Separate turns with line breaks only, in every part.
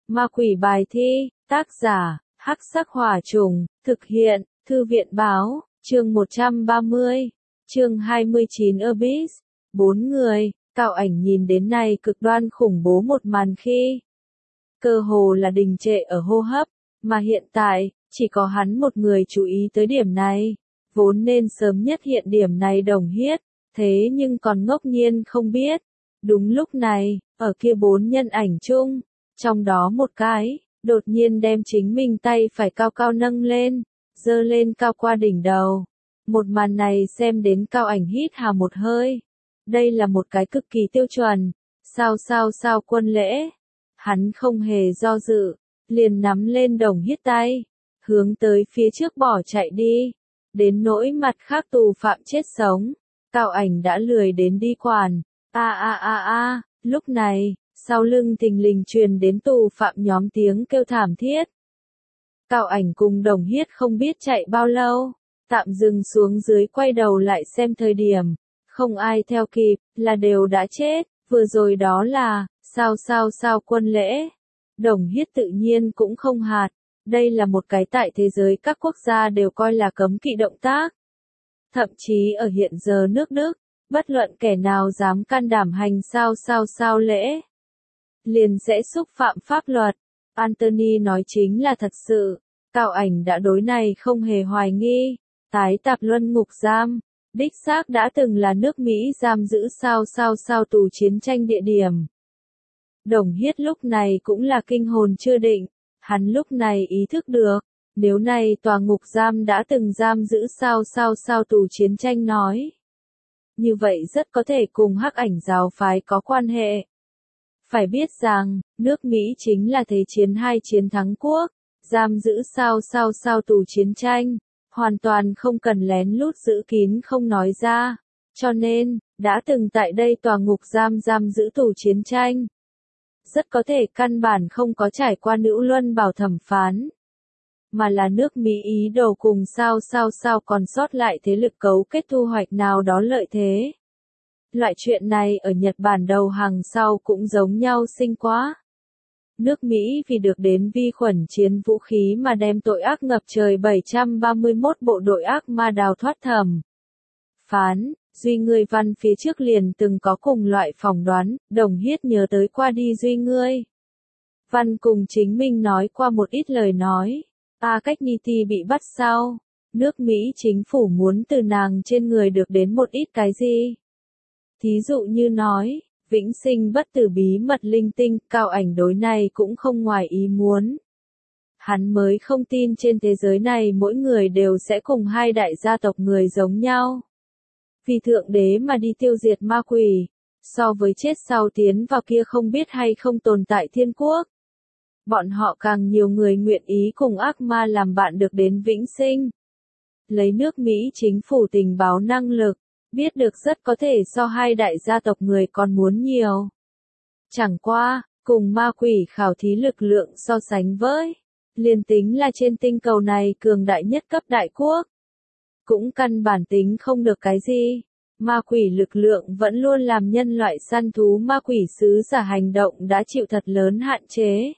Ma quỷ bài thi, tác giả, Hắc Sắc Hỏa Trùng, thực hiện, Thư viện báo, chương 130, chương 29 Abyss, 4 người, Cao Ảnh nhìn đến này cực đoan khủng bố một màn khi cơ hồ là đình trệ ở hô hấp, mà hiện tại, chỉ có hắn một người chú ý tới điểm này, vốn nên sớm nhất hiện điểm này Đồng Hiết, thế nhưng còn ngốc nhiên không biết. Đúng lúc này, ở kia 4 nhân ảnh chung, trong đó một cái, đột nhiên đem chính mình tay phải cao cao nâng lên, giơ lên cao qua đỉnh đầu. Một màn này xem đến Cao Ảnh hít hà một hơi. Đây là một cái cực kỳ tiêu chuẩn, sao quân lễ. Hắn không hề do dự, liền nắm lên Đồng Hiết tay, hướng tới phía trước bỏ chạy đi. Đến nỗi mặt khác tù phạm chết sống, Cao Ảnh đã lười đến đi quản. Lúc này, sau lưng thình lình truyền đến tù phạm nhóm tiếng kêu thảm thiết. Cao Ảnh cùng Đồng Hiết không biết chạy bao lâu, tạm dừng xuống dưới quay đầu lại xem thời điểm, không ai theo kịp, là đều đã chết, vừa rồi đó là, sao quân lễ. Đồng Hiết tự nhiên cũng không hạt, đây là một cái tại thế giới các quốc gia đều coi là cấm kỵ động tác. Thậm chí ở hiện giờ nước Đức, bất luận kẻ nào dám can đảm hành sao lễ, liền sẽ xúc phạm pháp luật. Anthony nói chính là thật sự, Cao Ảnh đã đối này không hề hoài nghi, tái tạp luân ngục giam, đích xác đã từng là nước Mỹ giam giữ sao tù chiến tranh địa điểm. Đồng Hiết lúc này cũng là kinh hồn chưa định, hắn lúc này ý thức được, nếu này tòa ngục giam đã từng giam giữ sao tù chiến tranh nói. Như vậy rất có thể cùng Hắc Ảnh giáo phái có quan hệ. Phải biết rằng, nước Mỹ chính là thế chiến 2 chiến thắng quốc, giam giữ sao tù chiến tranh, hoàn toàn không cần lén lút giữ kín không nói ra, cho nên, đã từng tại đây tòa ngục giam giữ tù chiến tranh. Rất có thể căn bản không có trải qua nữ luân bảo thẩm phán, mà là nước Mỹ ý đồ cùng sao còn sót lại thế lực cấu kết thu hoạch nào đó lợi thế. Loại chuyện này ở Nhật Bản đầu hàng sau cũng giống nhau sinh quá. Nước Mỹ vì được đến vi khuẩn chiến vũ khí mà đem tội ác ngập trời 731 bộ đội ác ma đào thoát thẩm phán. Duy Ngươi Văn phía trước liền từng có cùng loại phỏng đoán, Đồng Hiết nhớ tới qua đi Duy Ngươi Văn cùng chính mình nói qua một ít lời nói. Cách Niti bị bắt sau, nước Mỹ chính phủ muốn từ nàng trên người được đến một ít cái gì. Thí dụ như nói, vĩnh sinh bất tử bí mật linh tinh, Cao Ảnh đối này cũng không ngoài ý muốn. Hắn mới không tin trên thế giới này mỗi người đều sẽ cùng hai đại gia tộc người giống nhau. Vì thượng đế mà đi tiêu diệt ma quỷ, so với chết sau tiến vào kia không biết hay không tồn tại thiên quốc. Bọn họ càng nhiều người nguyện ý cùng ác ma làm bạn được đến vĩnh sinh. Lấy nước Mỹ chính phủ tình báo năng lực, biết được rất có thể so hai đại gia tộc người còn muốn nhiều. Chẳng qua, cùng ma quỷ khảo thí lực lượng so sánh với, liền tính là trên tinh cầu này cường đại nhất cấp đại quốc, cũng căn bản tính không được cái gì. Ma quỷ lực lượng vẫn luôn làm nhân loại săn thú ma quỷ sứ giả hành động đã chịu thật lớn hạn chế.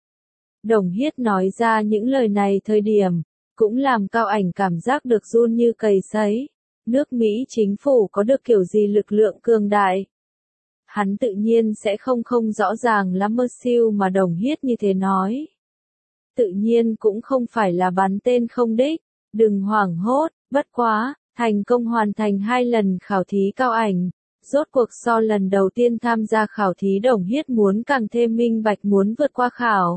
Đồng Hiết nói ra những lời này thời điểm, cũng làm Cao Ảnh cảm giác được run như cầy sấy. Nước Mỹ chính phủ có được kiểu gì lực lượng cường đại? Hắn tự nhiên sẽ không rõ ràng lắm mơ siêu mà Đồng Hiết như thế nói. Tự nhiên cũng không phải là bắn tên không đích, đừng hoảng hốt, bất quá, thành công hoàn thành 2 lần khảo thí Cao Ảnh. Rốt cuộc so lần đầu tiên tham gia khảo thí Đồng Hiết muốn càng thêm minh bạch muốn vượt qua khảo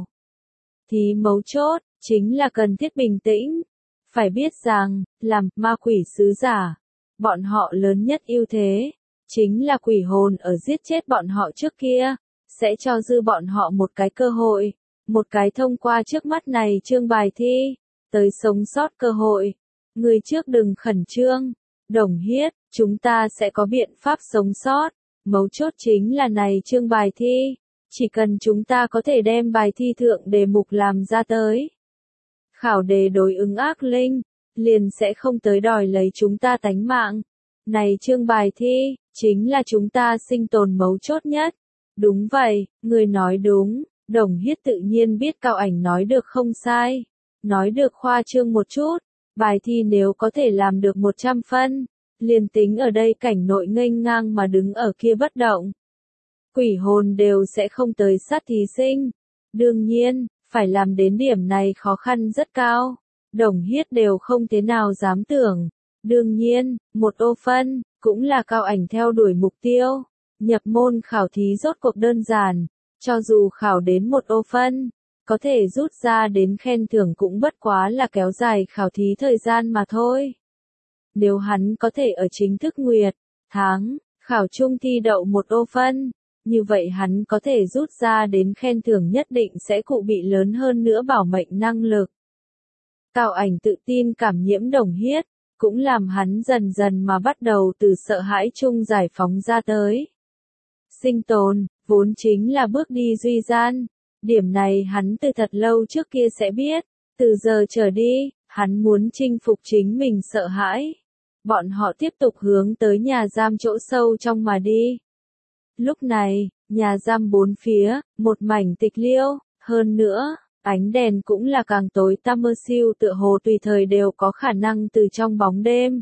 thí mấu chốt, chính là cần thiết bình tĩnh. Phải biết rằng, làm ma quỷ sứ giả, bọn họ lớn nhất ưu thế, chính là quỷ hồn ở giết chết bọn họ trước kia, sẽ cho dư bọn họ một cái cơ hội, một cái thông qua trước mắt này chương bài thi, tới sống sót cơ hội. Người trước đừng khẩn trương, Đồng Hiết, chúng ta sẽ có biện pháp sống sót, mấu chốt chính là này chương bài thi, chỉ cần chúng ta có thể đem bài thi thượng đề mục làm ra tới. Khảo đề đối ứng ác linh, liền sẽ không tới đòi lấy chúng ta tánh mạng. Này chương bài thi, chính là chúng ta sinh tồn mấu chốt nhất. Đúng vậy, người nói đúng, Đồng Hiết tự nhiên biết Cao Ảnh nói được không sai, nói được khoa trương một chút, bài thi nếu có thể làm được 100 phân, liền tính ở đây cảnh nội nghênh ngang mà đứng ở kia bất động. Quỷ hồn đều sẽ không tới sát thí sinh. Đương nhiên, phải làm đến điểm này khó khăn rất cao. Đồng Hiết đều không thế nào dám tưởng. Đương nhiên, một ô phân, cũng là Cao Ảnh theo đuổi mục tiêu. Nhập môn khảo thí rốt cuộc đơn giản, cho dù khảo đến một ô phân, có thể rút ra đến khen thưởng cũng bất quá là kéo dài khảo thí thời gian mà thôi. Nếu hắn có thể ở chính thức nguyệt, tháng, khảo trung thi đậu một ô phân, như vậy hắn có thể rút ra đến khen thưởng nhất định sẽ cụ bị lớn hơn nữa bảo mệnh năng lực. Cao Ảnh tự tin cảm nhiễm Đồng Hiết, cũng làm hắn dần dần mà bắt đầu từ sợ hãi chung giải phóng ra tới. Sinh tồn, vốn chính là bước đi duy gian. Điểm này hắn từ thật lâu trước kia sẽ biết, từ giờ trở đi, hắn muốn chinh phục chính mình sợ hãi. Bọn họ tiếp tục hướng tới nhà giam chỗ sâu trong mà đi. Lúc này, nhà giam bốn phía, một mảnh tịch liêu, hơn nữa, ánh đèn cũng là càng tối tăm mơ siêu tựa hồ tùy thời đều có khả năng từ trong bóng đêm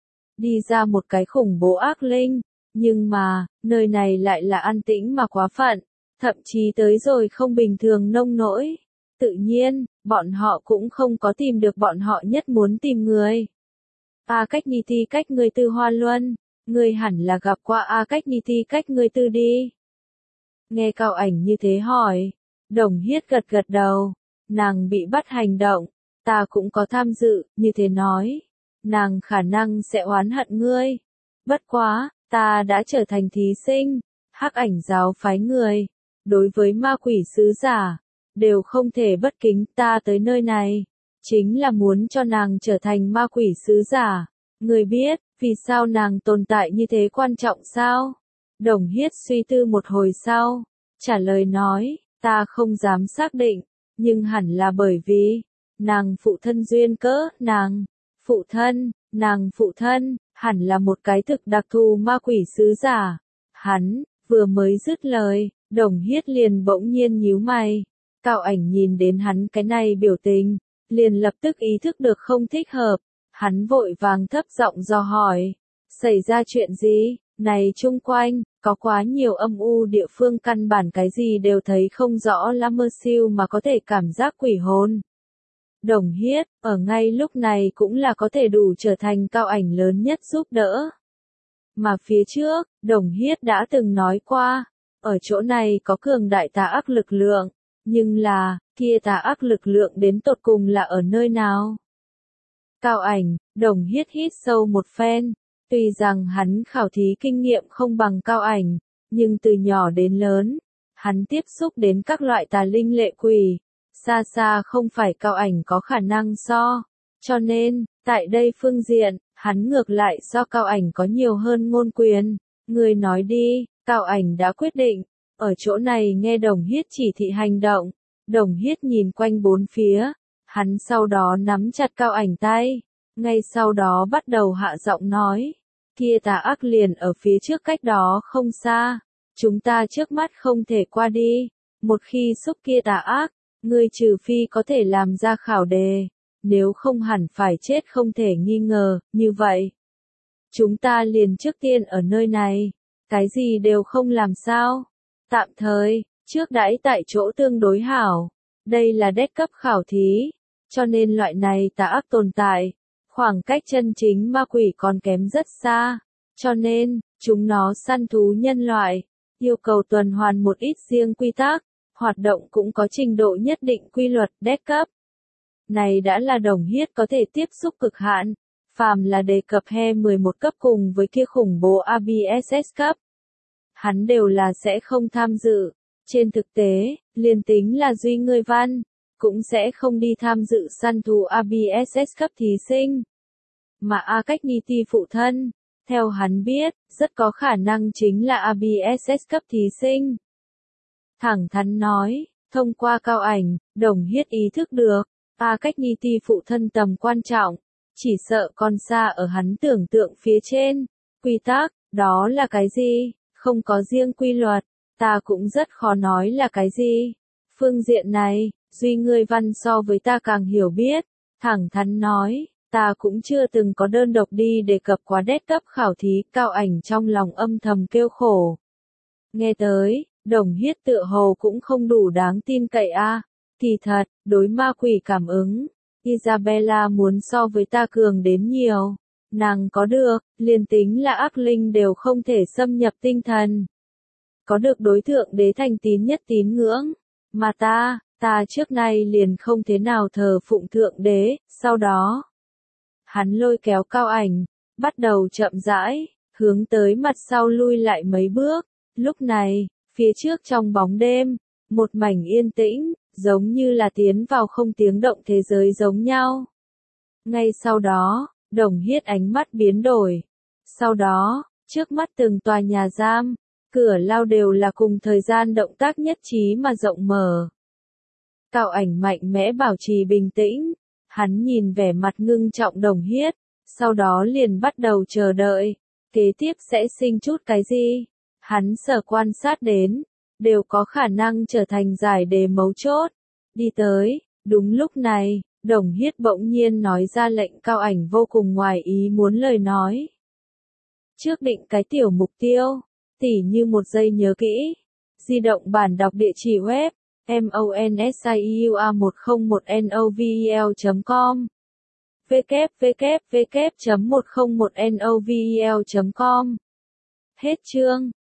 đi ra một cái khủng bố ác linh, nhưng mà, nơi này lại là an tĩnh mà quá phận, thậm chí tới rồi không bình thường nông nỗi. Tự nhiên, bọn họ cũng không có tìm được bọn họ nhất muốn tìm người. A Cách Ni Ti cách người Tư Hoa Luân, người hẳn là gặp qua A Cách Ni Ti cách người Tư đi. Nghe Cao Ảnh như thế hỏi, Đồng Hiết gật gật đầu, nàng bị bắt hành động, ta cũng có tham dự, như thế nói, nàng khả năng sẽ oán hận ngươi. Bất quá, ta đã trở thành thí sinh, Hắc Ảnh giáo phái người, đối với ma quỷ sứ giả, đều không thể bất kính. Ta tới nơi này, chính là muốn cho nàng trở thành ma quỷ sứ giả. Người biết, vì sao nàng tồn tại như thế quan trọng sao? Đồng Hiết suy tư một hồi sau, trả lời nói, ta không dám xác định, nhưng hẳn là bởi vì, nàng phụ thân duyên cớ, nàng phụ thân, hẳn là một cái thực đặc thù ma quỷ sứ giả. Hắn, vừa mới dứt lời, Đồng Hiết liền bỗng nhiên nhíu mày. Cao Ảnh nhìn đến hắn cái này biểu tình, liền lập tức ý thức được không thích hợp. Hắn vội vàng thấp giọng dò hỏi, xảy ra chuyện gì? Này chung quanh, có quá nhiều âm u địa phương căn bản cái gì đều thấy không rõ lắm mơ siêu mà có thể cảm giác quỷ hồn. Đồng Hiết, ở ngay lúc này cũng là có thể đủ trở thành Cao Ảnh lớn nhất giúp đỡ. Mà phía trước, Đồng Hiết đã từng nói qua, ở chỗ này có cường đại tà ác lực lượng, nhưng là, kia tà ác lực lượng đến tột cùng là ở nơi nào? Cao Ảnh, Đồng Hiết hít sâu một phen, tuy rằng hắn khảo thí kinh nghiệm không bằng Cao Ảnh, nhưng từ nhỏ đến lớn, hắn tiếp xúc đến các loại tà linh lệ quỷ, xa xa không phải Cao Ảnh có khả năng so, cho nên, tại đây phương diện, hắn ngược lại so Cao Ảnh có nhiều hơn ngôn quyền. Người nói đi, Cao Ảnh đã quyết định, ở chỗ này nghe Đồng Hiết chỉ thị hành động. Đồng Hiết nhìn quanh bốn phía, hắn sau đó nắm chặt Cao Ảnh tay, ngay sau đó bắt đầu hạ giọng nói, kia tà ác liền ở phía trước cách đó không xa, chúng ta trước mắt không thể qua đi, một khi xúc kia tà ác, ngươi trừ phi có thể làm ra khảo đề, nếu không hẳn phải chết không thể nghi ngờ. Như vậy, chúng ta liền trước tiên ở nơi này, cái gì đều không làm sao, tạm thời, trước đãi tại chỗ tương đối hảo, đây là đét cấp khảo thí, cho nên loại này tà ác tồn tại, khoảng cách chân chính ma quỷ còn kém rất xa, cho nên, chúng nó săn thú nhân loại, yêu cầu tuần hoàn một ít riêng quy tắc, hoạt động cũng có trình độ nhất định quy luật. Đét cấp này đã là Đồng Hiết có thể tiếp xúc cực hạn, phàm là đề cập he 11 cấp cùng với kia khủng bố ABSS cấp, hắn đều là sẽ không tham dự. Trên thực tế, liền tính là Duy Ngươi Văn, cũng sẽ không đi tham dự săn thú ABSS cấp thí sinh. Mà A Cách Ni Ti phụ thân, theo hắn biết, rất có khả năng chính là ABSS cấp thí sinh. Thẳng thắn nói, thông qua Cao Ảnh, Đồng Hiết ý thức được, A Cách Ni Ti phụ thân tầm quan trọng, chỉ sợ còn xa ở hắn tưởng tượng phía trên. Quy tắc, đó là cái gì? Không có riêng quy luật, ta cũng rất khó nói là cái gì. Phương diện này, Duy ngươi văn so với ta càng hiểu biết, thẳng thắn nói, ta cũng chưa từng có đơn độc đi đề cập quá đét cấp khảo thí. Cao Ảnh trong lòng âm thầm kêu khổ. Nghe tới, Đồng Hiết tựa hồ cũng không đủ đáng tin cậy a. Thì thật, đối ma quỷ cảm ứng, Isabella muốn so với ta cường đến nhiều. Nàng có được, liền tính là ác linh đều không thể xâm nhập tinh thần. Có được đối thượng đế thành tín nhất tín ngưỡng. Mà ta trước nay liền không thế nào thờ phụng thượng đế. Sau đó, hắn lôi kéo Cao Ảnh, bắt đầu chậm rãi, hướng tới mặt sau lui lại mấy bước. Lúc này, phía trước trong bóng đêm, một mảnh yên tĩnh, giống như là tiến vào không tiếng động thế giới giống nhau. Ngay sau đó, Đồng Hiết ánh mắt biến đổi. Sau đó, trước mắt từng tòa nhà giam, cửa lao đều là cùng thời gian động tác nhất trí mà rộng mở. Cao Ảnh mạnh mẽ bảo trì bình tĩnh, hắn nhìn vẻ mặt ngưng trọng Đồng Hiết, sau đó liền bắt đầu chờ đợi, kế tiếp sẽ sinh chút cái gì. Hắn sở quan sát đến, đều có khả năng trở thành giải đề mấu chốt. Đi tới, đúng lúc này, Đồng Hiết bỗng nhiên nói ra lệnh Cao Ảnh vô cùng ngoài ý muốn lời nói. Trước định cái tiểu mục tiêu, tỉ như một giây nhớ kỹ. Di động bản đọc địa chỉ web, monsiua101novel.com www.101novel.com. Hết chương.